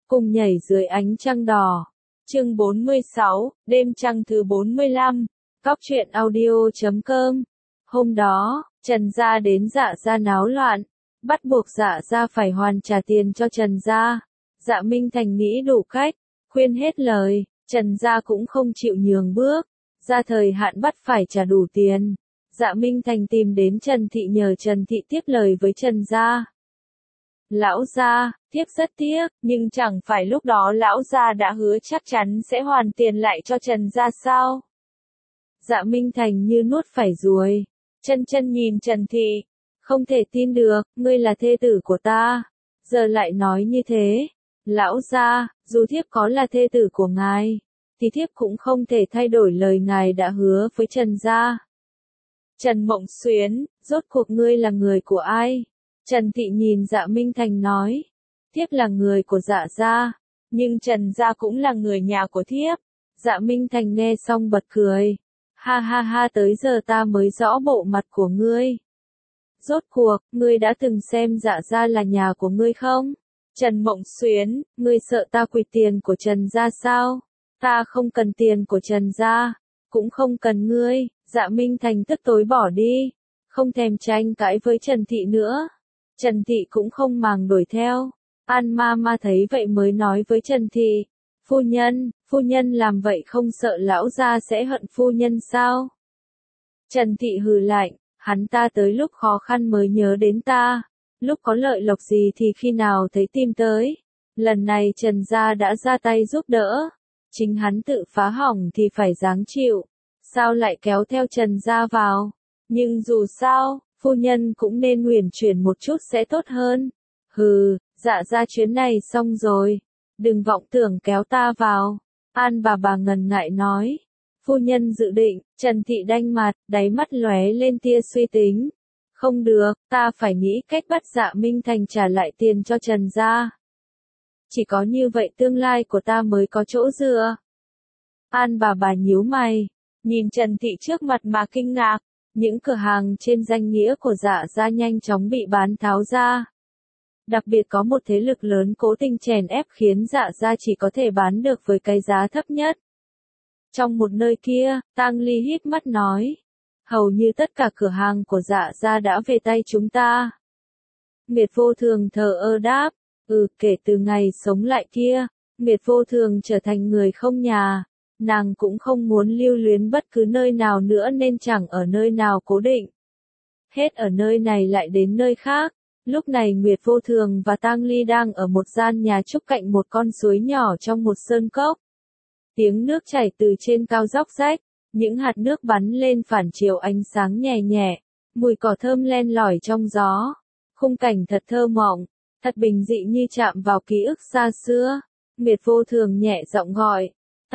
cùng nhảy dưới ánh trăng đỏ. Chương 46, đêm trăng thứ 45. Cóc truyện audio.com. Hôm đó, Trần gia đến Dạ gia náo loạn, bắt buộc Dạ gia phải hoàn trả tiền cho Trần gia. Dạ Minh Thành nghĩ đủ cách, khuyên hết lời, Trần gia cũng không chịu nhường bước, ra thời hạn bắt phải trả đủ tiền. Dạ Minh Thành tìm đến Trần Thị nhờ Trần Thị tiếp lời với Trần gia. Lão gia, tiếc rất tiếc, nhưng chẳng phải lúc đó lão gia đã hứa chắc chắn sẽ hoàn tiền lại cho Trần gia sao? Dạ Minh Thành như nuốt phải ruồi, chân nhìn Trần Thị, không thể tin được, ngươi là thê tử của ta, giờ lại nói như thế. Lão gia, dù thiếp có là thê tử của ngài, thì thiếp cũng không thể thay đổi lời ngài đã hứa với Trần gia. Trần Mộng Xuyến, rốt cuộc ngươi là người của ai? Trần Thị nhìn Dạ Minh Thành nói, thiếp là người của Dạ gia, nhưng Trần gia cũng là người nhà của thiếp. Dạ Minh Thành nghe xong bật cười, ha ha ha, tới giờ ta mới rõ bộ mặt của ngươi. Rốt cuộc, ngươi đã từng xem Dạ gia là nhà của ngươi không? Trần Mộng Xuyến, ngươi sợ ta quỵt tiền của Trần gia sao? Ta không cần tiền của Trần gia, cũng không cần ngươi. Dạ Minh Thành tức tối bỏ đi, không thèm tranh cãi với Trần Thị nữa. Trần Thị cũng không màng đuổi theo. An ma thấy vậy mới nói với Trần Thị, phu nhân làm vậy không sợ lão gia sẽ hận phu nhân sao? Trần Thị hừ lạnh, hắn ta tới lúc khó khăn mới nhớ đến ta, lúc có lợi lộc gì thì khi nào thấy tìm tới. Lần này Trần gia đã ra tay giúp đỡ, chính hắn tự phá hỏng thì phải gắng chịu, sao lại kéo theo Trần gia vào? Nhưng dù sao, phu nhân cũng nên uyển chuyển một chút sẽ tốt hơn. Hừ, Dạ gia chuyến này xong rồi, đừng vọng tưởng kéo ta vào. An bà ngần ngại nói. Phu nhân dự định. Trần Thị đanh mặt, đáy mắt lóe lên tia suy tính. Không được, ta phải nghĩ cách bắt Dạ Minh Thành trả lại tiền cho Trần gia. Chỉ có như vậy tương lai của ta mới có chỗ dựa. An bà nhíu mày, nhìn Trần Thị trước mặt mà kinh ngạc. Những cửa hàng trên danh nghĩa của Dạ gia nhanh chóng bị bán tháo ra. Đặc biệt có một thế lực lớn cố tình chèn ép khiến Dạ gia chỉ có thể bán được với cái giá thấp nhất. Trong một nơi kia, Tang Ly híp mắt nói, hầu như tất cả cửa hàng của Dạ gia đã về tay chúng ta. Miệt Vô Thường thờ ơ đáp, kể từ ngày sống lại kia, Miệt Vô Thường trở thành người không nhà. Nàng cũng không muốn lưu luyến bất cứ nơi nào nữa nên chẳng ở nơi nào cố định. Hết ở nơi này lại đến nơi khác. Lúc này Nguyệt Vô Thường và Tang Ly đang ở một gian nhà trúc cạnh một con suối nhỏ trong một sơn cốc. Tiếng nước chảy từ trên cao róc rách, những hạt nước bắn lên phản chiếu ánh sáng nhẹ nhẹ, mùi cỏ thơm len lỏi trong gió. Khung cảnh thật thơ mộng, thật bình dị như chạm vào ký ức xa xưa. Nguyệt Vô Thường nhẹ giọng gọi.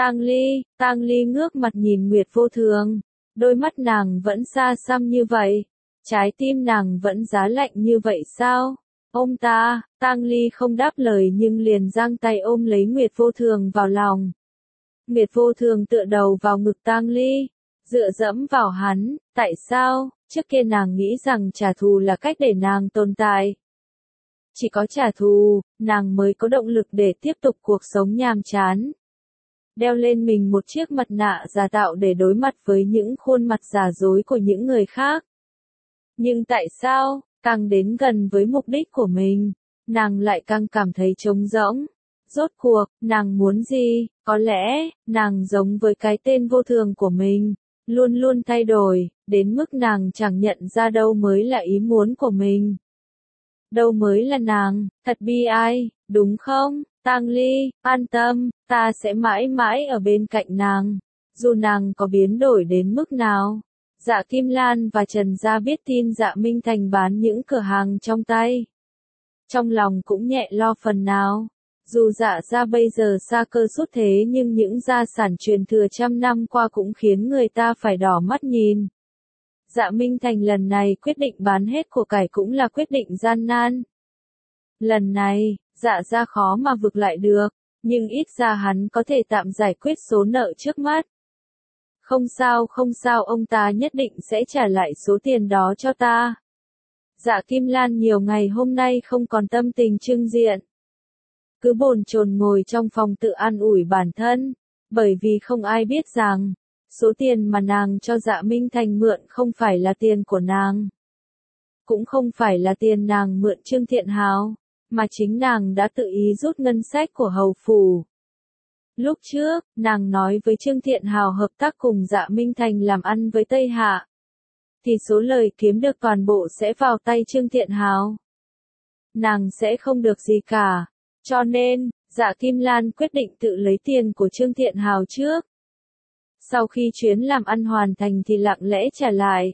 Tang Ly ngước mặt nhìn Nguyệt Vô Thường, đôi mắt nàng vẫn xa xăm như vậy, trái tim nàng vẫn giá lạnh như vậy sao? Ôm ta. Tang Ly không đáp lời nhưng liền giang tay ôm lấy Nguyệt Vô Thường vào lòng. Nguyệt Vô Thường tựa đầu vào ngực Tang Ly, dựa dẫm vào hắn. Tại sao? Trước kia nàng nghĩ rằng trả thù là cách để nàng tồn tại. Chỉ có trả thù, nàng mới có động lực để tiếp tục cuộc sống nhàm chán. Đeo lên mình một chiếc mặt nạ giả tạo để đối mặt với những khuôn mặt giả dối của những người khác. Nhưng tại sao, càng đến gần với mục đích của mình, nàng lại càng cảm thấy trống rỗng? Rốt cuộc, nàng muốn gì? Có lẽ, nàng giống với cái tên vô thường của mình, luôn luôn thay đổi, đến mức nàng chẳng nhận ra đâu mới là ý muốn của mình. Đâu mới là nàng, thật bi ai, đúng không? Tang Ly, an tâm, ta sẽ mãi mãi ở bên cạnh nàng, dù nàng có biến đổi đến mức nào. Dạ Kim Lan và Trần gia biết tin Dạ Minh Thành bán những cửa hàng trong tay. Trong lòng cũng nhẹ lo phần nào. Dù Dạ gia bây giờ sa cơ sút thế nhưng những gia sản truyền thừa trăm năm qua cũng khiến người ta phải đỏ mắt nhìn. Dạ Minh Thành lần này quyết định bán hết của cải cũng là quyết định gian nan. Lần này, Dạ gia khó mà vực lại được, nhưng ít ra hắn có thể tạm giải quyết số nợ trước mắt. Không sao, ông ta nhất định sẽ trả lại số tiền đó cho ta. Dạ Kim Lan nhiều ngày hôm nay không còn tâm tình trưng diện. cứ bồn chồn ngồi trong phòng tự an ủi bản thân, bởi vì không ai biết rằng, số tiền mà nàng cho Dạ Minh Thành mượn không phải là tiền của nàng. Cũng không phải là tiền nàng mượn Trương Thiện Hào, mà chính nàng đã tự ý rút ngân sách của hầu phủ. Lúc trước, nàng nói với Trương Thiện Hào hợp tác cùng Dạ Minh Thành làm ăn với Tây Hạ, thì số lời kiếm được toàn bộ sẽ vào tay Trương Thiện Hào. Nàng sẽ không được gì cả, cho nên, Dạ Kim Lan quyết định tự lấy tiền của Trương Thiện Hào trước. Sau khi chuyến làm ăn hoàn thành thì lặng lẽ trả lại.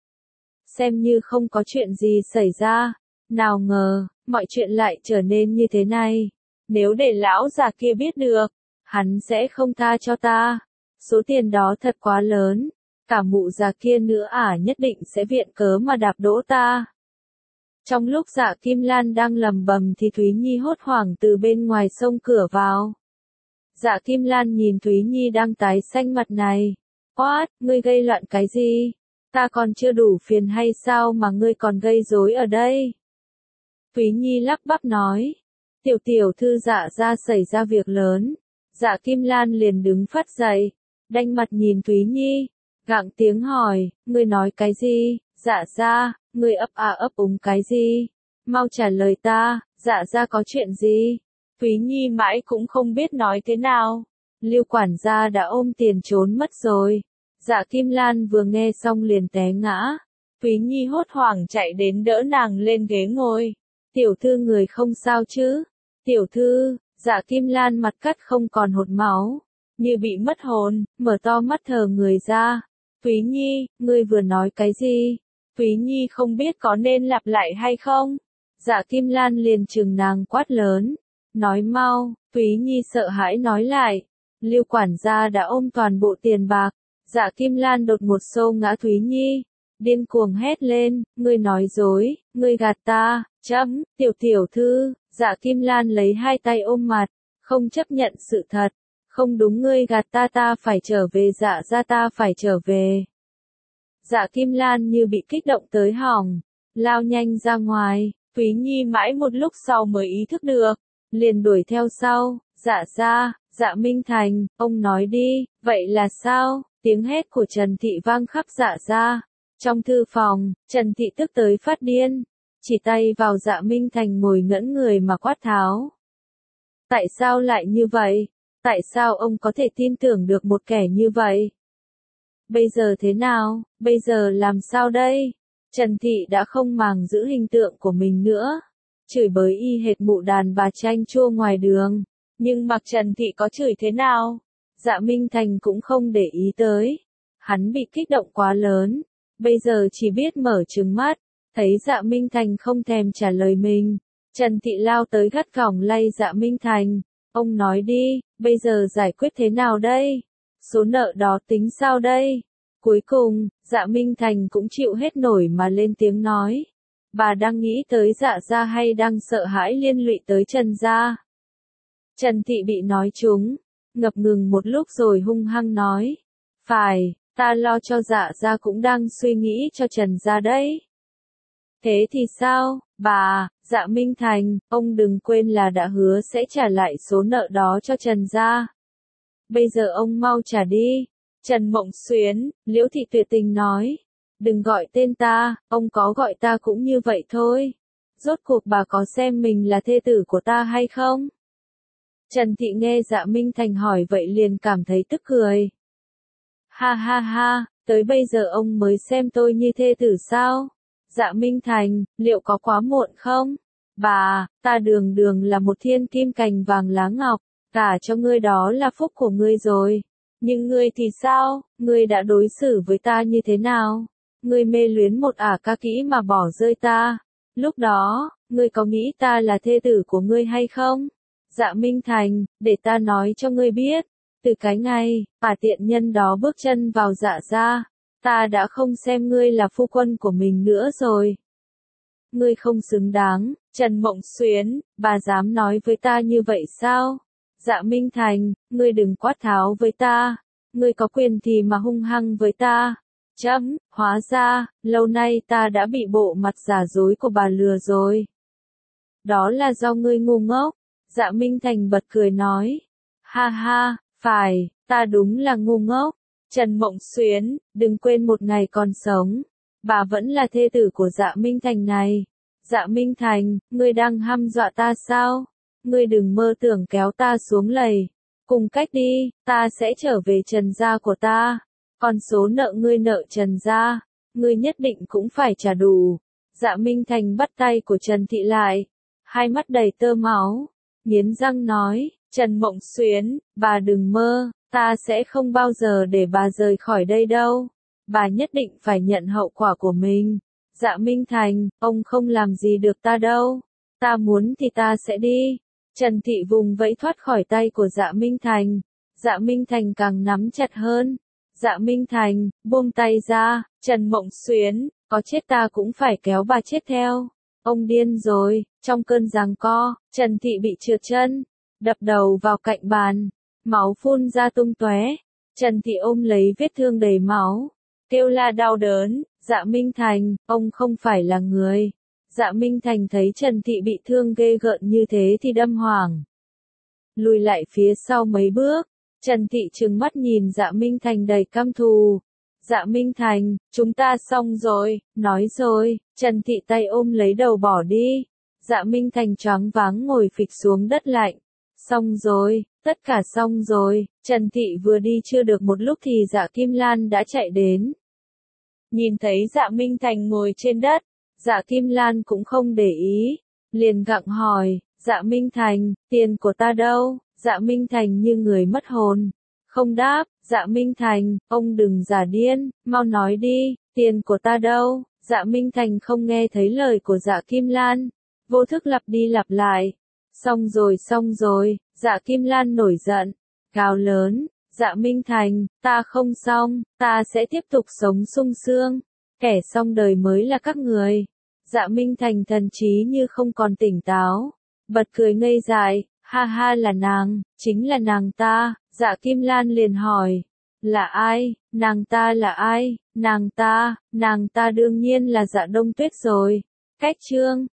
Xem như không có chuyện gì xảy ra, nào ngờ, mọi chuyện lại trở nên như thế này. Nếu để lão già kia biết được, hắn sẽ không tha cho ta. Số tiền đó thật quá lớn, cả mụ già kia nữa nhất định sẽ viện cớ mà đạp đổ ta. Trong lúc Dạ Kim Lan đang lầm bầm thì Thúy Nhi hốt hoảng từ bên ngoài xông cửa vào. Dạ Kim Lan nhìn Thúy Nhi đang tái xanh mặt này. What, ngươi gây loạn cái gì? Ta còn chưa đủ phiền hay sao mà ngươi còn gây rối ở đây? Thúy Nhi lắp bắp nói. Tiểu thư Dạ gia xảy ra việc lớn. Dạ Kim Lan liền đứng phắt dậy, đanh mặt nhìn Thúy Nhi, gặng tiếng hỏi, ngươi nói cái gì? Dạ gia, ngươi ấp úng cái gì? Mau trả lời ta, Dạ gia có chuyện gì? Thúy Nhi mãi cũng không biết nói thế nào. Lưu quản gia đã ôm tiền trốn mất rồi. Dạ Kim Lan vừa nghe xong liền té ngã. Thúy Nhi hốt hoảng chạy đến đỡ nàng lên ghế ngồi. Tiểu thư người không sao chứ? Tiểu thư, Dạ Kim Lan mặt cắt không còn hột máu, như bị mất hồn, mở to mắt thờ người ra. Thúy Nhi, ngươi vừa nói cái gì? Thúy Nhi không biết có nên lặp lại hay không? Dạ Kim Lan liền trừng nàng quát lớn. Nói mau, Thúy Nhi sợ hãi nói lại. Lưu quản gia đã ôm toàn bộ tiền bạc. Dạ Kim Lan đột một xô ngã Thúy Nhi. Điên cuồng hét lên, ngươi nói dối, ngươi gạt ta, tiểu thư. Dạ Kim Lan lấy hai tay ôm mặt, không chấp nhận sự thật. Không đúng, ngươi gạt ta phải trở về, Dạ gia ta phải trở về. Dạ Kim Lan như bị kích động tới hỏng, lao nhanh ra ngoài. Thúy Nhi mãi một lúc sau mới ý thức được, liền đuổi theo sau. Dạ gia, Dạ Minh Thành, ông nói đi, vậy là sao? Tiếng hét của Trần Thị vang khắp Dạ gia. Trong thư phòng, Trần Thị tức tới phát điên, chỉ tay vào Dạ Minh Thành ngồi ngẩn người mà quát tháo. Tại sao lại như vậy? Tại sao ông có thể tin tưởng được một kẻ như vậy? Bây giờ thế nào? Bây giờ làm sao đây? Trần Thị đã không màng giữ hình tượng của mình nữa, chửi bới y hệt mụ đàn bà chanh chua ngoài đường. Nhưng mặc Trần Thị có chửi thế nào, Dạ Minh Thành cũng không để ý tới. Hắn bị kích động quá lớn, bây giờ chỉ biết mở trừng mắt. Thấy Dạ Minh Thành không thèm trả lời mình, Trần Thị lao tới gắt gỏng lay Dạ Minh Thành. Ông nói đi, bây giờ giải quyết thế nào đây? Số nợ đó tính sao đây? Cuối cùng, Dạ Minh Thành cũng chịu hết nổi mà lên tiếng nói. Bà đang nghĩ tới Dạ gia hay đang sợ hãi liên lụy tới Trần gia? Trần Thị bị nói trúng, ngập ngừng một lúc rồi hung hăng nói. Phải, ta lo cho Dạ gia cũng đang suy nghĩ cho Trần gia đấy. Thế thì sao, bà? Dạ Minh Thành, ông đừng quên là đã hứa sẽ trả lại số nợ đó cho Trần gia. Bây giờ ông mau trả đi. Trần Mộng Xuyến, Liễu Thị tuyệt tình nói. Đừng gọi tên ta, ông có gọi ta cũng như vậy thôi. Rốt cuộc bà có xem mình là thê tử của ta hay không? Trần Thị nghe Dạ Minh Thành hỏi vậy liền cảm thấy tức cười. Ha ha ha, tới bây giờ ông mới xem tôi như thê tử sao? Dạ Minh Thành, liệu có quá muộn không? Bà, ta đường đường là một thiên kim cành vàng lá ngọc, cả cho ngươi đó là phúc của ngươi rồi. Nhưng ngươi thì sao? Ngươi đã đối xử với ta như thế nào? Ngươi mê luyến một ca kỹ mà bỏ rơi ta. Lúc đó, ngươi có nghĩ ta là thê tử của ngươi hay không? Dạ Minh Thành, để ta nói cho ngươi biết. Từ cái ngày, tiện nhân đó bước chân vào Dạ gia, ta đã không xem ngươi là phu quân của mình nữa rồi. Ngươi không xứng đáng, Trần Mộng Xuyến, bà dám nói với ta như vậy sao? Dạ Minh Thành, ngươi đừng quát tháo với ta. Ngươi có quyền thì mà hung hăng với ta. Hóa ra, lâu nay ta đã bị bộ mặt giả dối của bà lừa rồi. Đó là do ngươi ngu ngốc. Dạ Minh Thành bật cười nói. Ha ha, phải, ta đúng là ngu ngốc. Trần Mộng Xuyến, đừng quên một ngày còn sống, bà vẫn là thê tử của Dạ Minh Thành này. Dạ Minh Thành, ngươi đang hăm dọa ta sao? Ngươi đừng mơ tưởng kéo ta xuống lầy. Cùng cách đi, ta sẽ trở về Trần gia của ta. Còn số nợ ngươi nợ Trần gia, ngươi nhất định cũng phải trả đủ. Dạ Minh Thành bắt tay của Trần Thị lại, hai mắt đầy tơ máu, nghiến răng nói, Trần Mộng Xuyến, bà đừng mơ, ta sẽ không bao giờ để bà rời khỏi đây đâu. Bà nhất định phải nhận hậu quả của mình. Dạ Minh Thành, ông không làm gì được ta đâu. Ta muốn thì ta sẽ đi. Trần Thị vùng vẫy thoát khỏi tay của Dạ Minh Thành. Dạ Minh Thành càng nắm chặt hơn. Dạ Minh Thành, buông tay ra. Trần Mộng Xuyến, có chết ta cũng phải kéo bà chết theo. Ông điên rồi. Trong cơn giằng co, Trần Thị bị trượt chân, đập đầu vào cạnh bàn, máu phun ra tung tóe. Trần Thị ôm lấy vết thương đầy máu, kêu la đau đớn. Dạ Minh Thành, ông không phải là người. Dạ Minh Thành thấy Trần Thị bị thương ghê gợn như thế thì đâm hoàng, lùi lại phía sau mấy bước. Trần Thị trừng mắt nhìn Dạ Minh Thành đầy căm thù. Dạ Minh Thành, chúng ta xong rồi, nói rồi. Trần Thị tay ôm lấy đầu bỏ đi. Dạ Minh Thành choáng váng ngồi phịch xuống đất lạnh. Xong rồi, tất cả xong rồi. Trần Thị vừa đi chưa được một lúc thì Dạ Kim Lan đã chạy đến. Nhìn thấy Dạ Minh Thành ngồi trên đất, Dạ Kim Lan cũng không để ý, liền gặng hỏi, Dạ Minh Thành, tiền của ta đâu? Dạ Minh Thành như người mất hồn, không đáp. Dạ Minh Thành, ông đừng giả điên, mau nói đi, tiền của ta đâu? Dạ Minh Thành không nghe thấy lời của Dạ Kim Lan, vô thức lặp đi lặp lại. Xong rồi, Dạ Kim Lan nổi giận, gào lớn, Dạ Minh Thành, ta không xong, ta sẽ tiếp tục sống sung sướng, kẻ xong đời mới là các người. Dạ Minh Thành thần trí như không còn tỉnh táo, bật cười ngây dại, ha ha, là nàng, chính là nàng ta. Dạ Kim Lan liền hỏi, là ai? Nàng ta là ai? Nàng ta đương nhiên là Dạ Đông Tuyết rồi. Cách chương